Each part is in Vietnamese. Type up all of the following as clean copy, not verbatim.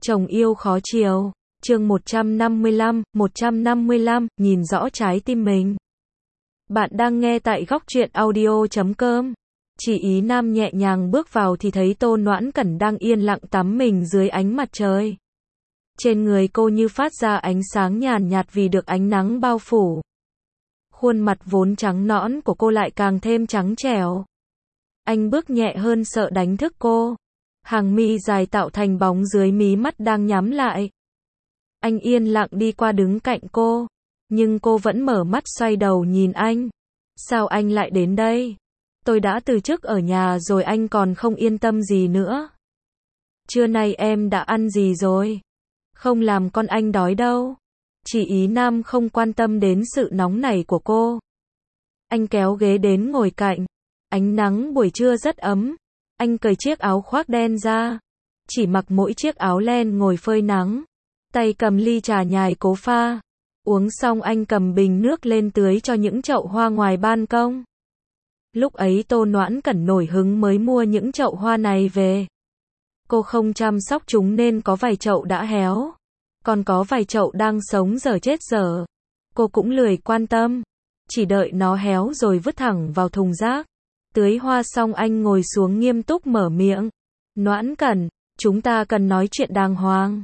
Chồng yêu khó chiều. Chương 155, nhìn rõ trái tim mình. Bạn đang nghe tại góc truyện audio.com. Chỉ ý Nam nhẹ nhàng bước vào thì thấy Tô Noãn Cẩn đang yên lặng tắm mình dưới ánh mặt trời. Trên người cô như phát ra ánh sáng nhàn nhạt vì được ánh nắng bao phủ. Khuôn mặt vốn trắng nõn của cô lại càng thêm trắng trẻo. Anh bước nhẹ hơn sợ đánh thức cô. Hàng mi dài tạo thành bóng dưới mí mắt đang nhắm lại. Anh yên lặng đi qua đứng cạnh cô. Nhưng cô vẫn mở mắt xoay đầu nhìn anh. Sao anh lại đến đây? Tôi đã từ chức ở nhà rồi, anh còn không yên tâm gì nữa. Trưa nay em đã ăn gì rồi? Không làm con anh đói đâu. Chỉ ý Nam không quan tâm đến sự nóng nảy của cô. Anh kéo ghế đến ngồi cạnh. Ánh nắng buổi trưa rất ấm. Anh cởi chiếc áo khoác đen ra. Chỉ mặc mỗi chiếc áo len ngồi phơi nắng. Tay cầm ly trà nhài cố pha. Uống xong anh cầm bình nước lên tưới cho những chậu hoa ngoài ban công. Lúc ấy Tô Noãn Cẩn nổi hứng mới mua những chậu hoa này về. Cô không chăm sóc chúng nên có vài chậu đã héo. Còn có vài chậu đang sống dở chết dở. Cô cũng lười quan tâm. Chỉ đợi nó héo rồi vứt thẳng vào thùng rác. Tưới hoa xong anh ngồi xuống nghiêm túc mở miệng. Noãn Cẩn, chúng ta cần nói chuyện đàng hoàng.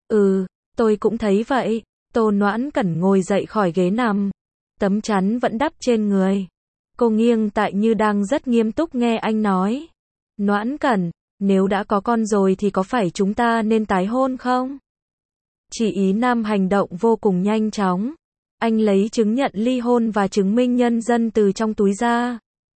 Tôi cũng thấy vậy. Tô Noãn Cẩn ngồi dậy khỏi ghế nằm. Tấm chắn vẫn đắp trên người. Cô nghiêng tại như đang rất nghiêm túc nghe anh nói. Noãn Cẩn, nếu đã có con rồi thì có phải chúng ta nên tái hôn không? Chỉ ý Nam hành động vô cùng nhanh chóng. Anh lấy chứng nhận ly hôn và chứng minh nhân dân từ trong túi ra.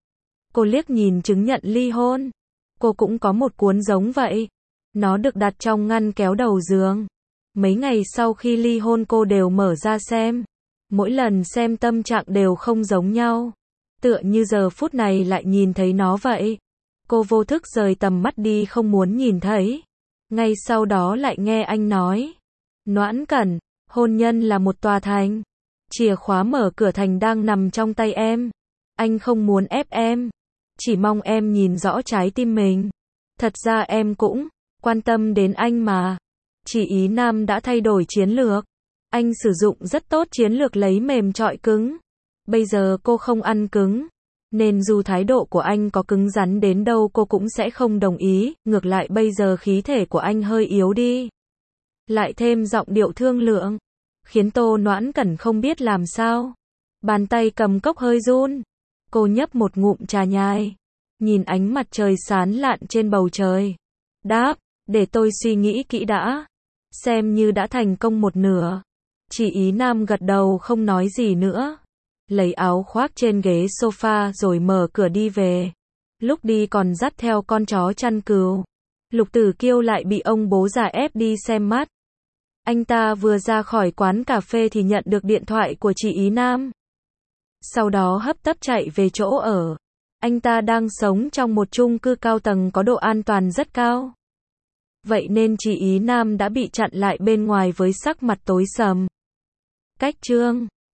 Cô liếc nhìn chứng nhận ly hôn. Cô cũng có một cuốn giống vậy. Nó được đặt trong ngăn kéo đầu giường. Mấy ngày sau khi ly hôn cô đều mở ra xem. Mỗi lần xem tâm trạng đều không giống nhau. Tựa như giờ phút này lại nhìn thấy nó vậy. Cô vô thức rời tầm mắt đi không muốn nhìn thấy. Ngay sau đó lại nghe anh nói. Noãn Cẩn, hôn nhân là một tòa thành. Chìa khóa mở cửa thành đang nằm trong tay em. Anh không muốn ép em. Chỉ mong em nhìn rõ trái tim mình. Thật ra em cũng quan tâm đến anh mà. Chỉ ý Nam đã thay đổi chiến lược. Anh sử dụng rất tốt chiến lược lấy mềm chọi cứng. Bây giờ cô không ăn cứng. Nên dù thái độ của anh có cứng rắn đến đâu cô cũng sẽ không đồng ý. Ngược lại bây giờ khí thể của anh hơi yếu đi. Lại thêm giọng điệu thương lượng. Khiến Tô Noãn Cẩn không biết làm sao. Bàn tay cầm cốc hơi run. Cô nhấp một ngụm trà nhài. Nhìn ánh mặt trời sáng lạn trên bầu trời. Đáp, để tôi suy nghĩ kỹ đã. Xem như đã thành công một nửa. Chỉ ý Nam gật đầu không nói gì nữa. Lấy áo khoác trên ghế sofa rồi mở cửa đi về. Lúc đi còn dắt theo con chó chăn cừu. Lục Tử Kiêu lại bị ông bố già ép đi xem mắt. Anh ta vừa ra khỏi quán cà phê thì nhận được điện thoại của chị ý Nam. Sau đó hấp tấp chạy về chỗ ở. Anh ta đang sống trong một chung cư cao tầng có độ an toàn rất cao. Vậy nên chị ý Nam đã bị chặn lại bên ngoài với sắc mặt tối sầm. Cách chương